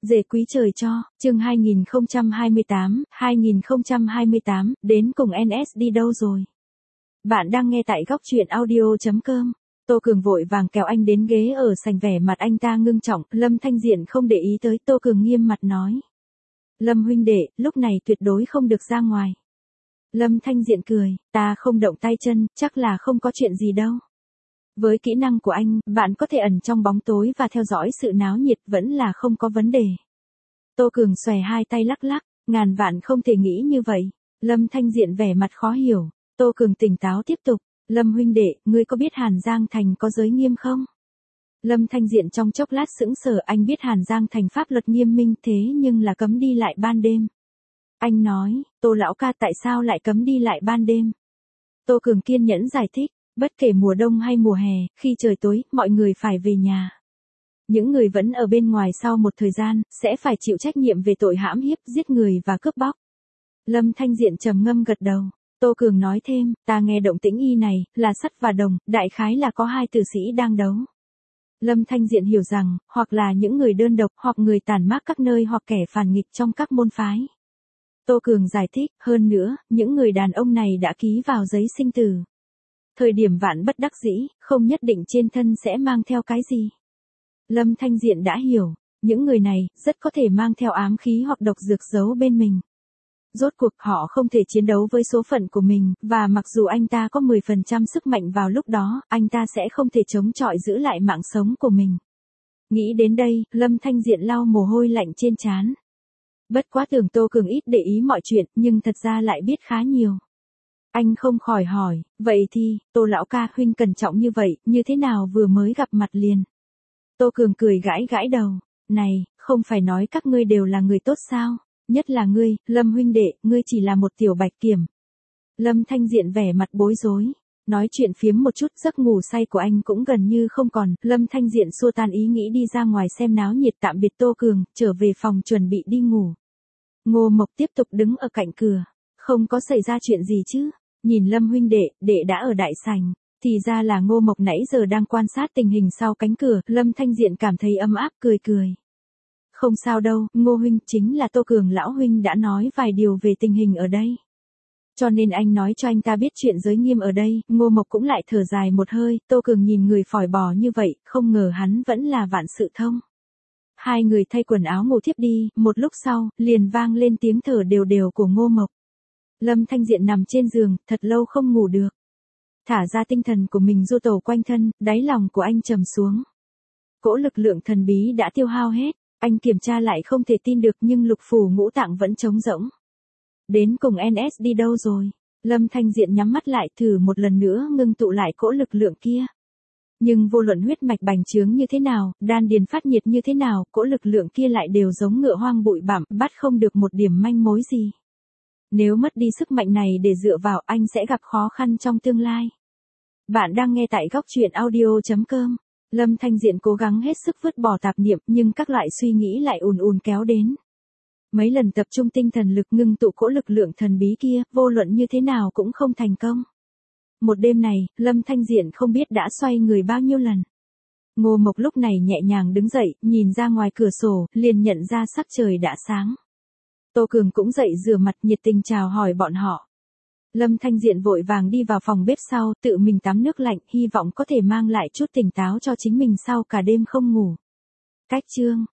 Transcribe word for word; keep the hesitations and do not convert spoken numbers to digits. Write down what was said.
Dề quý trời cho, chương hai nghìn không trăm hai mươi tám, hai nghìn không trăm hai mươi tám, đến cùng en ét đi đâu rồi? Bạn đang nghe tại góc truyện audio chấm com. Tô Cường vội vàng kéo anh đến ghế ở sảnh, vẻ mặt anh ta ngưng trọng, Lâm Thanh Diện không để ý tới, Tô Cường nghiêm mặt nói. Lâm huynh đệ, lúc này tuyệt đối không được ra ngoài. Lâm Thanh Diện cười, ta không động tay chân, chắc là không có chuyện gì đâu. Với kỹ năng của anh, bạn có thể ẩn trong bóng tối và theo dõi sự náo nhiệt vẫn là không có vấn đề. Tô Cường xòe hai tay lắc lắc, ngàn vạn không thể nghĩ như vậy. Lâm Thanh Diện vẻ mặt khó hiểu. Tô Cường tỉnh táo tiếp tục, Lâm huynh đệ, ngươi có biết Hàn Giang Thành có giới nghiêm không? Lâm Thanh Diện trong chốc lát sững sờ, anh biết Hàn Giang Thành pháp luật nghiêm minh thế nhưng là cấm đi lại ban đêm. Anh nói, Tô lão ca tại sao lại cấm đi lại ban đêm? Tô Cường kiên nhẫn giải thích. Bất kể mùa đông hay mùa hè, khi trời tối, mọi người phải về nhà. Những người vẫn ở bên ngoài sau một thời gian, sẽ phải chịu trách nhiệm về tội hãm hiếp, giết người và cướp bóc. Lâm Thanh Diện trầm ngâm gật đầu. Tô Cường nói thêm, ta nghe động tĩnh y này, là sắt và đồng, đại khái là có hai tử sĩ đang đấu. Lâm Thanh Diện hiểu rằng, hoặc là những người đơn độc, hoặc người tàn mác các nơi hoặc kẻ phản nghịch trong các môn phái. Tô Cường giải thích, hơn nữa, những người đàn ông này đã ký vào giấy sinh tử. Thời điểm vạn bất đắc dĩ, không nhất định trên thân sẽ mang theo cái gì. Lâm Thanh Diện đã hiểu, những người này, rất có thể mang theo ám khí hoặc độc dược giấu bên mình. Rốt cuộc họ không thể chiến đấu với số phận của mình, và mặc dù anh ta có mười phần trăm sức mạnh vào lúc đó, anh ta sẽ không thể chống chọi giữ lại mạng sống của mình. Nghĩ đến đây, Lâm Thanh Diện lau mồ hôi lạnh trên trán. Bất quá tưởng Tô Cường ít để ý mọi chuyện, nhưng thật ra lại biết khá nhiều. Anh không khỏi hỏi, vậy thì, Tô lão ca huynh cẩn trọng như vậy, như thế nào vừa mới gặp mặt liền? Tô Cường cười gãi gãi đầu, này, không phải nói các ngươi đều là người tốt sao? Nhất là ngươi, Lâm huynh đệ, ngươi chỉ là một tiểu bạch kiểm. Lâm Thanh Diện vẻ mặt bối rối, nói chuyện phiếm một chút, giấc ngủ say của anh cũng gần như không còn. Lâm Thanh Diện xua tan ý nghĩ đi ra ngoài xem náo nhiệt, tạm biệt Tô Cường, trở về phòng chuẩn bị đi ngủ. Ngô Mộc tiếp tục đứng ở cạnh cửa, không có xảy ra chuyện gì chứ? Nhìn Lâm huynh đệ, đệ đã ở đại sảnh, thì ra là Ngô Mộc nãy giờ đang quan sát tình hình sau cánh cửa, Lâm Thanh Diện cảm thấy ấm áp cười cười. Không sao đâu, Ngô huynh, chính là Tô Cường lão huynh đã nói vài điều về tình hình ở đây. Cho nên anh nói cho anh ta biết chuyện giới nghiêm ở đây, Ngô Mộc cũng lại thở dài một hơi, Tô Cường nhìn người phòi bò như vậy, không ngờ hắn vẫn là vạn sự thông. Hai người thay quần áo ngủ thiếp đi, một lúc sau, liền vang lên tiếng thở đều đều của Ngô Mộc. Lâm Thanh Diện nằm trên giường, thật lâu không ngủ được. Thả ra tinh thần của mình du tẩu quanh thân, đáy lòng của anh trầm xuống. Cỗ lực lượng thần bí đã tiêu hao hết, anh kiểm tra lại không thể tin được nhưng lục phủ ngũ tạng vẫn trống rỗng. Đến cùng en ét đi đâu rồi? Lâm Thanh Diện nhắm mắt lại thử một lần nữa ngưng tụ lại cỗ lực lượng kia. Nhưng vô luận huyết mạch bành trướng như thế nào, đan điền phát nhiệt như thế nào, cỗ lực lượng kia lại đều giống ngựa hoang bụi bặm, bắt không được một điểm manh mối gì. Nếu mất đi sức mạnh này để dựa vào, anh sẽ gặp khó khăn trong tương lai. Bạn đang nghe tại góc truyện audio chấm com. Lâm Thanh Diện cố gắng hết sức vứt bỏ tạp niệm, nhưng các loại suy nghĩ lại ùn ùn kéo đến. Mấy lần tập trung tinh thần lực ngưng tụ cỗ lực lượng thần bí kia, vô luận như thế nào cũng không thành công. Một đêm này, Lâm Thanh Diện không biết đã xoay người bao nhiêu lần. Ngô Mộc lúc này nhẹ nhàng đứng dậy, nhìn ra ngoài cửa sổ, liền nhận ra sắc trời đã sáng. Tô Cường cũng dậy rửa mặt, nhiệt tình chào hỏi bọn họ. Lâm Thanh Diện vội vàng đi vào phòng bếp sau, tự mình tắm nước lạnh, hy vọng có thể mang lại chút tỉnh táo cho chính mình sau cả đêm không ngủ. Cách chương,